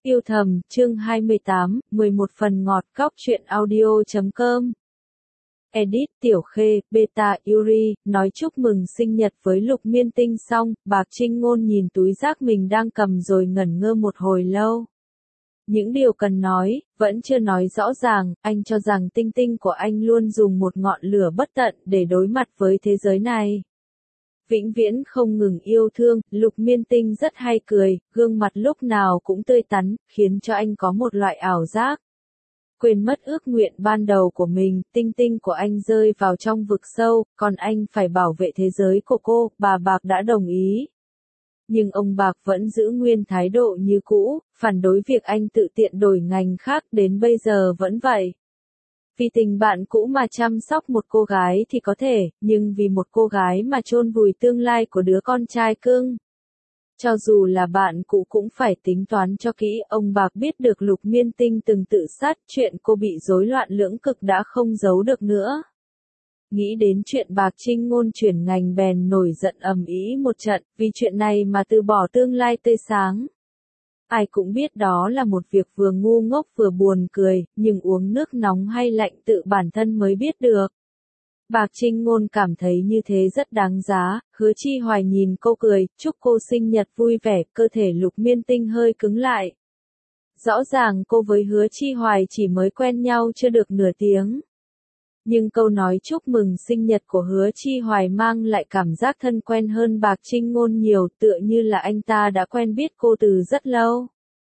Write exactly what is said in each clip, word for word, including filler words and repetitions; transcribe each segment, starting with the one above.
Yêu thầm, chương hai mươi tám, mười một phần ngọt cóc truyện audio chấm com. Edit Tiểu Khê, Beta Yuri, nói chúc mừng sinh nhật với Lục Miên Tinh xong, Bạc Trinh Ngôn nhìn túi rác mình đang cầm rồi ngẩn ngơ một hồi lâu. Những điều cần nói, vẫn chưa nói rõ ràng, anh cho rằng tinh tinh của anh luôn dùng một ngọn lửa bất tận để đối mặt với thế giới này. Vĩnh viễn không ngừng yêu thương, Lục Miên Tinh rất hay cười, gương mặt lúc nào cũng tươi tắn, khiến cho anh có một loại ảo giác. Quên mất ước nguyện ban đầu của mình, tinh tinh của anh rơi vào trong vực sâu, còn anh phải bảo vệ thế giới của cô, bà Bạc đã đồng ý. Nhưng ông Bạc vẫn giữ nguyên thái độ như cũ, phản đối việc anh tự tiện đổi ngành khác, đến bây giờ vẫn vậy. Vì tình bạn cũ mà chăm sóc một cô gái thì có thể, nhưng vì một cô gái mà chôn vùi tương lai của đứa con trai cưng. Cho dù là bạn cũ cũng phải tính toán cho kỹ, ông Bạc biết được Lục Miên Tinh từng tự sát, chuyện cô bị rối loạn lưỡng cực đã không giấu được nữa. Nghĩ đến chuyện Bạc Trinh Ngôn chuyển ngành bèn nổi giận ầm ĩ một trận, vì chuyện này mà từ bỏ tương lai tươi sáng. Ai cũng biết đó là một việc vừa ngu ngốc vừa buồn cười, nhưng uống nước nóng hay lạnh tự bản thân mới biết được. Bạc Trinh Ngôn cảm thấy như thế rất đáng giá, Hứa Chi Hoài nhìn cô cười, chúc cô sinh nhật vui vẻ, cơ thể Lục Miên Tinh hơi cứng lại. Rõ ràng cô với Hứa Chi Hoài chỉ mới quen nhau chưa được nửa tiếng. Nhưng câu nói chúc mừng sinh nhật của Hứa Chi Hoài mang lại cảm giác thân quen hơn Bạc Trinh Ngôn nhiều, tựa như là anh ta đã quen biết cô từ rất lâu.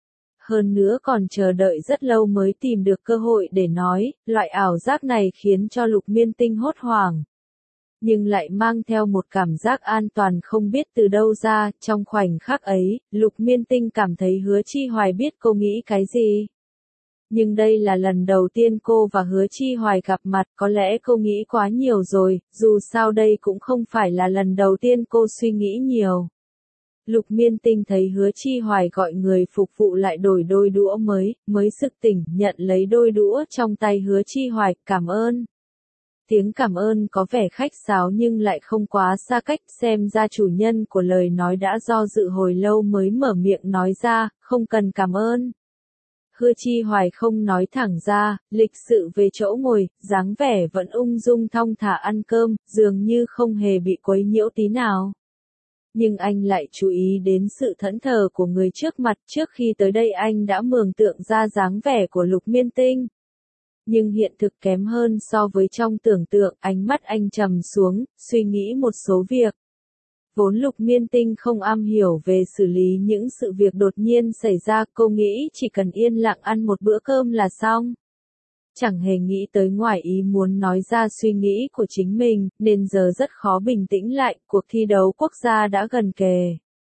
Hơn nữa còn chờ đợi rất lâu mới tìm được cơ hội để nói, loại ảo giác này khiến cho Lục Miên Tinh hốt hoảng. Nhưng lại mang theo một cảm giác an toàn không biết từ đâu ra, trong khoảnh khắc ấy, Lục Miên Tinh cảm thấy Hứa Chi Hoài biết cô nghĩ cái gì. Nhưng đây là lần đầu tiên cô và Hứa Chi Hoài gặp mặt, có lẽ cô nghĩ quá nhiều rồi, dù sao đây cũng không phải là lần đầu tiên cô suy nghĩ nhiều. Lục Miên Tinh thấy Hứa Chi Hoài gọi người phục vụ lại đổi đôi đũa mới, mới sực tỉnh, nhận lấy đôi đũa trong tay Hứa Chi Hoài, cảm ơn. Tiếng cảm ơn có vẻ khách sáo nhưng lại không quá xa cách, xem ra chủ nhân của lời nói đã do dự hồi lâu mới mở miệng nói ra, không cần cảm ơn. Hứa Chi Hoài không nói thẳng ra, lịch sự về chỗ ngồi, dáng vẻ vẫn ung dung thong thả ăn cơm, dường như không hề bị quấy nhiễu tí nào. Nhưng anh lại chú ý đến sự thẫn thờ của người trước mặt, trước khi tới đây anh đã mường tượng ra dáng vẻ của Lục Miên Tinh. Nhưng hiện thực kém hơn so với trong tưởng tượng, ánh mắt anh trầm xuống, suy nghĩ một số việc. Vốn Lục Miên Tinh không am hiểu về xử lý những sự việc đột nhiên xảy ra, cô nghĩ chỉ cần yên lặng ăn một bữa cơm là xong. Chẳng hề nghĩ tới ngoài ý muốn nói ra suy nghĩ của chính mình, nên giờ rất khó bình tĩnh lại, cuộc thi đấu quốc gia đã gần kề.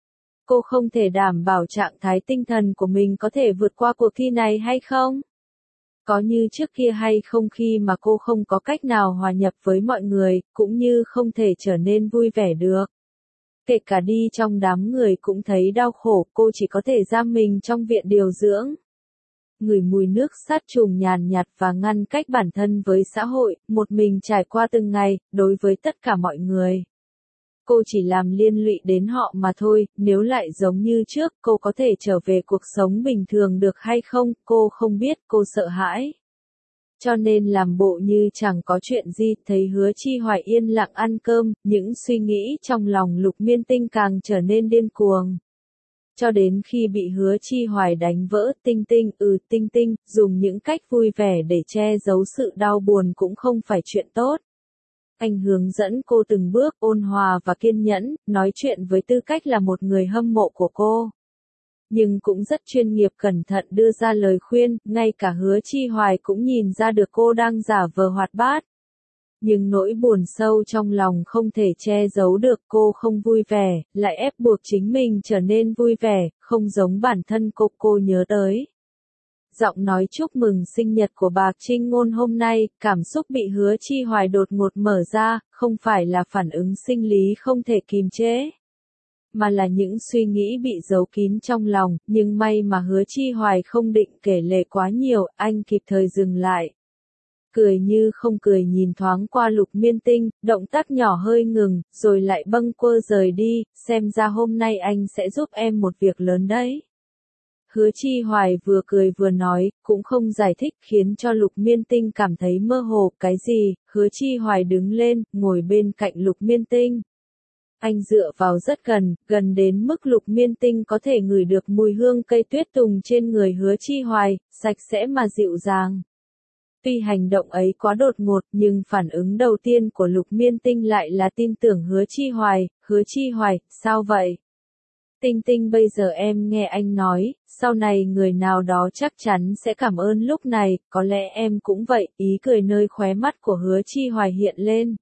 Cô không thể đảm bảo trạng thái tinh thần của mình có thể vượt qua cuộc thi này hay không? Có như trước kia hay không khi mà cô không có cách nào hòa nhập với mọi người, cũng như không thể trở nên vui vẻ được. Kể cả đi trong đám người cũng thấy đau khổ, cô chỉ có thể giam mình trong viện điều dưỡng. Ngửi mùi nước sát trùng nhàn nhạt và ngăn cách bản thân với xã hội, một mình trải qua từng ngày, đối với tất cả mọi người. Cô chỉ làm liên lụy đến họ mà thôi, nếu lại giống như trước, cô có thể trở về cuộc sống bình thường được hay không, cô không biết, cô sợ hãi. Cho nên làm bộ như chẳng có chuyện gì, thấy Hứa Chi Hoài yên lặng ăn cơm, những suy nghĩ trong lòng Lục Miên Tinh càng trở nên điên cuồng. Cho đến khi bị Hứa Chi Hoài đánh vỡ, Tinh Tinh, ừ Tinh Tinh, dùng những cách vui vẻ để che giấu sự đau buồn cũng không phải chuyện tốt. Anh hướng dẫn cô từng bước ôn hòa và kiên nhẫn, nói chuyện với tư cách là một người hâm mộ của cô. Nhưng cũng rất chuyên nghiệp cẩn thận đưa ra lời khuyên, ngay cả Hứa Chi Hoài cũng nhìn ra được cô đang giả vờ hoạt bát. Nhưng nỗi buồn sâu trong lòng không thể che giấu được, cô không vui vẻ, lại ép buộc chính mình trở nên vui vẻ, không giống bản thân cô cô nhớ tới. Giọng nói chúc mừng sinh nhật của Bạc Trinh Ngôn hôm nay, cảm xúc bị Hứa Chi Hoài đột ngột mở ra, không phải là phản ứng sinh lý không thể kìm chế, mà là những suy nghĩ bị giấu kín trong lòng, nhưng may mà Hứa Chi Hoài không định kể lể quá nhiều, anh kịp thời dừng lại. Cười như không cười nhìn thoáng qua Lục Miên Tinh, động tác nhỏ hơi ngừng, rồi lại bâng quơ rời đi, xem ra hôm nay anh sẽ giúp em một việc lớn đấy. Hứa Chi Hoài vừa cười vừa nói, cũng không giải thích khiến cho Lục Miên Tinh cảm thấy mơ hồ, cái gì, Hứa Chi Hoài đứng lên, ngồi bên cạnh Lục Miên Tinh. Anh dựa vào rất gần, gần đến mức Lục Miên Tinh có thể ngửi được mùi hương cây tuyết tùng trên người Hứa Chi Hoài, sạch sẽ mà dịu dàng. Tuy hành động ấy quá đột ngột nhưng phản ứng đầu tiên của Lục Miên Tinh lại là tin tưởng Hứa Chi Hoài. Hứa Chi Hoài, sao vậy? Tinh Tinh, bây giờ em nghe anh nói, sau này người nào đó chắc chắn sẽ cảm ơn, lúc này, có lẽ em cũng vậy. Ý cười nơi khóe mắt của Hứa Chi Hoài hiện lên.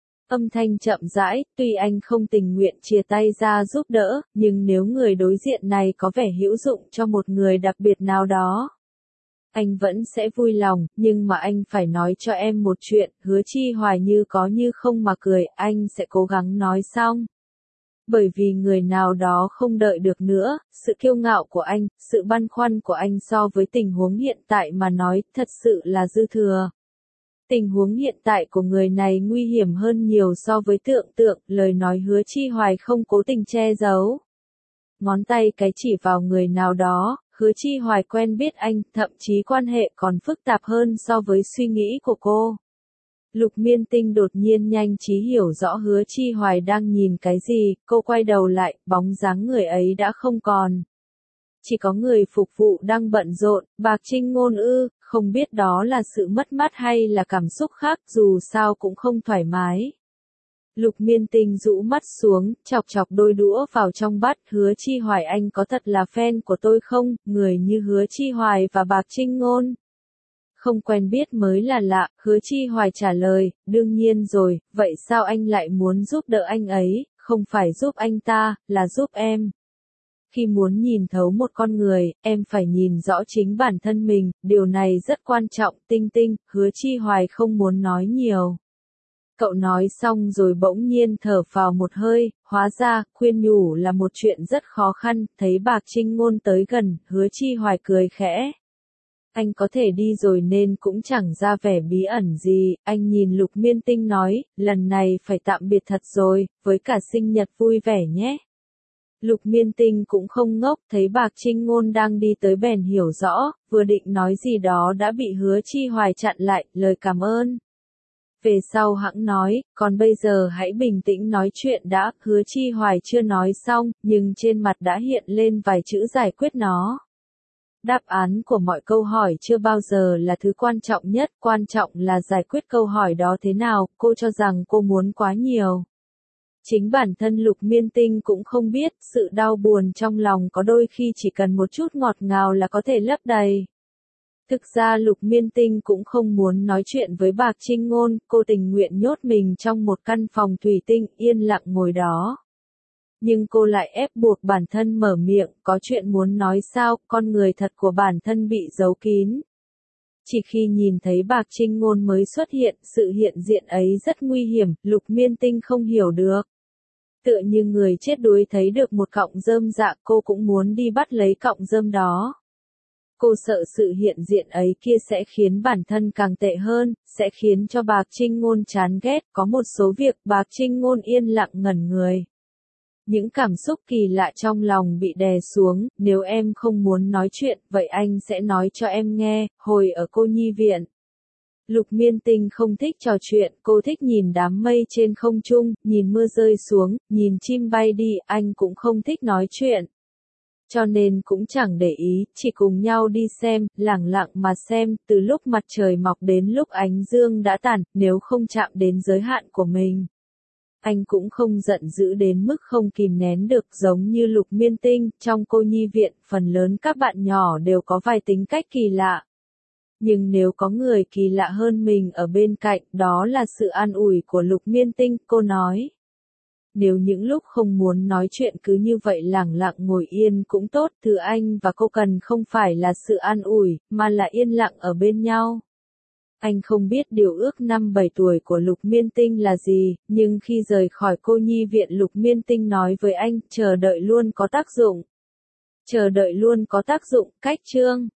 Âm thanh chậm rãi, tuy anh không tình nguyện chia tay ra giúp đỡ, nhưng nếu người đối diện này có vẻ hữu dụng cho một người đặc biệt nào đó, anh vẫn sẽ vui lòng, nhưng mà anh phải nói cho em một chuyện. Hứa Chi Hoài như có như không mà cười, anh sẽ cố gắng nói xong. Bởi vì người nào đó không đợi được nữa, sự kiêu ngạo của anh, sự băn khoăn của anh so với tình huống hiện tại mà nói, thật sự là dư thừa. Tình huống hiện tại của người này nguy hiểm hơn nhiều so với tưởng tượng, lời nói Hứa Chi Hoài không cố tình che giấu. Ngón tay cái chỉ vào người nào đó, Hứa Chi Hoài quen biết anh, thậm chí quan hệ còn phức tạp hơn so với suy nghĩ của cô. Lục Miên Tinh đột nhiên nhanh trí hiểu rõ Hứa Chi Hoài đang nhìn cái gì, cô quay đầu lại, bóng dáng người ấy đã không còn. Chỉ có người phục vụ đang bận rộn. Bạc Trinh Ngôn ư, không biết đó là sự mất mát hay là cảm xúc khác, dù sao cũng không thoải mái. Lục Miên Tinh rũ mắt xuống, chọc chọc đôi đũa vào trong bát. Hứa Chi Hoài, anh có thật là fan của tôi không? Người như Hứa Chi Hoài và Bạc Trinh Ngôn không quen biết mới là lạ. Hứa Chi Hoài trả lời, đương nhiên rồi, vậy sao anh lại muốn giúp đỡ anh ấy? Không phải giúp anh ta, là giúp em. Khi muốn nhìn thấu một con người, em phải nhìn rõ chính bản thân mình, điều này rất quan trọng. Tinh Tinh, Hứa Chi Hoài không muốn nói nhiều. Cậu nói xong rồi bỗng nhiên thở phào một hơi, hóa ra, khuyên nhủ là một chuyện rất khó khăn. Thấy Bạc Trinh Ngôn tới gần, Hứa Chi Hoài cười khẽ. Anh có thể đi rồi nên cũng chẳng ra vẻ bí ẩn gì. Anh nhìn Lục Miên Tinh nói, lần này phải tạm biệt thật rồi, với cả sinh nhật vui vẻ nhé. Lục Miên Tinh cũng không ngốc, thấy Bạc Trinh Ngôn đang đi tới bèn hiểu rõ, vừa định nói gì đó đã bị Hứa Chi Hoài chặn lại, lời cảm ơn. Về sau hẵng nói, còn bây giờ hãy bình tĩnh nói chuyện đã. Hứa Chi Hoài chưa nói xong, nhưng trên mặt đã hiện lên vài chữ giải quyết nó. Đáp án của mọi câu hỏi chưa bao giờ là thứ quan trọng nhất, quan trọng là giải quyết câu hỏi đó thế nào. Cô cho rằng cô muốn quá nhiều. Chính bản thân Lục Miên Tinh cũng không biết, sự đau buồn trong lòng có đôi khi chỉ cần một chút ngọt ngào là có thể lấp đầy. Thực ra Lục Miên Tinh cũng không muốn nói chuyện với Bạc Trinh Ngôn, cô tình nguyện nhốt mình trong một căn phòng thủy tinh, yên lặng ngồi đó. Nhưng cô lại ép buộc bản thân mở miệng, có chuyện muốn nói sao, con người thật của bản thân bị giấu kín. Chỉ khi nhìn thấy Bạc Trinh Ngôn mới xuất hiện, sự hiện diện ấy rất nguy hiểm, Lục Miên Tinh không hiểu được. Tựa như người chết đuối thấy được một cọng rơm dạ, cô cũng muốn đi bắt lấy cọng rơm đó. Cô sợ sự hiện diện ấy kia sẽ khiến bản thân càng tệ hơn, sẽ khiến cho Bạc Trinh Ngôn chán ghét. Có một số việc Bạc Trinh Ngôn yên lặng ngẩn người. Những cảm xúc kỳ lạ trong lòng bị đè xuống, nếu em không muốn nói chuyện, vậy anh sẽ nói cho em nghe. Hồi ở cô nhi viện, Lục Miên Tinh không thích trò chuyện, cô thích nhìn đám mây trên không trung, nhìn mưa rơi xuống, nhìn chim bay đi, anh cũng không thích nói chuyện. Cho nên cũng chẳng để ý, chỉ cùng nhau đi xem, lẳng lặng mà xem, từ lúc mặt trời mọc đến lúc ánh dương đã tàn, nếu không chạm đến giới hạn của mình. Anh cũng không giận dữ đến mức không kìm nén được, giống như Lục Miên Tinh. Trong cô nhi viện, phần lớn các bạn nhỏ đều có vài tính cách kỳ lạ. Nhưng nếu có người kỳ lạ hơn mình ở bên cạnh, đó là sự an ủi của Lục Miên Tinh, cô nói. Nếu những lúc không muốn nói chuyện cứ như vậy lẳng lặng ngồi yên cũng tốt, thứ anh và cô cần không phải là sự an ủi, mà là yên lặng ở bên nhau. Anh không biết điều ước năm bảy tuổi của Lục Miên Tinh là gì, nhưng khi rời khỏi cô nhi viện Lục Miên Tinh nói với anh, chờ đợi luôn có tác dụng. Chờ đợi luôn có tác dụng, cách chương.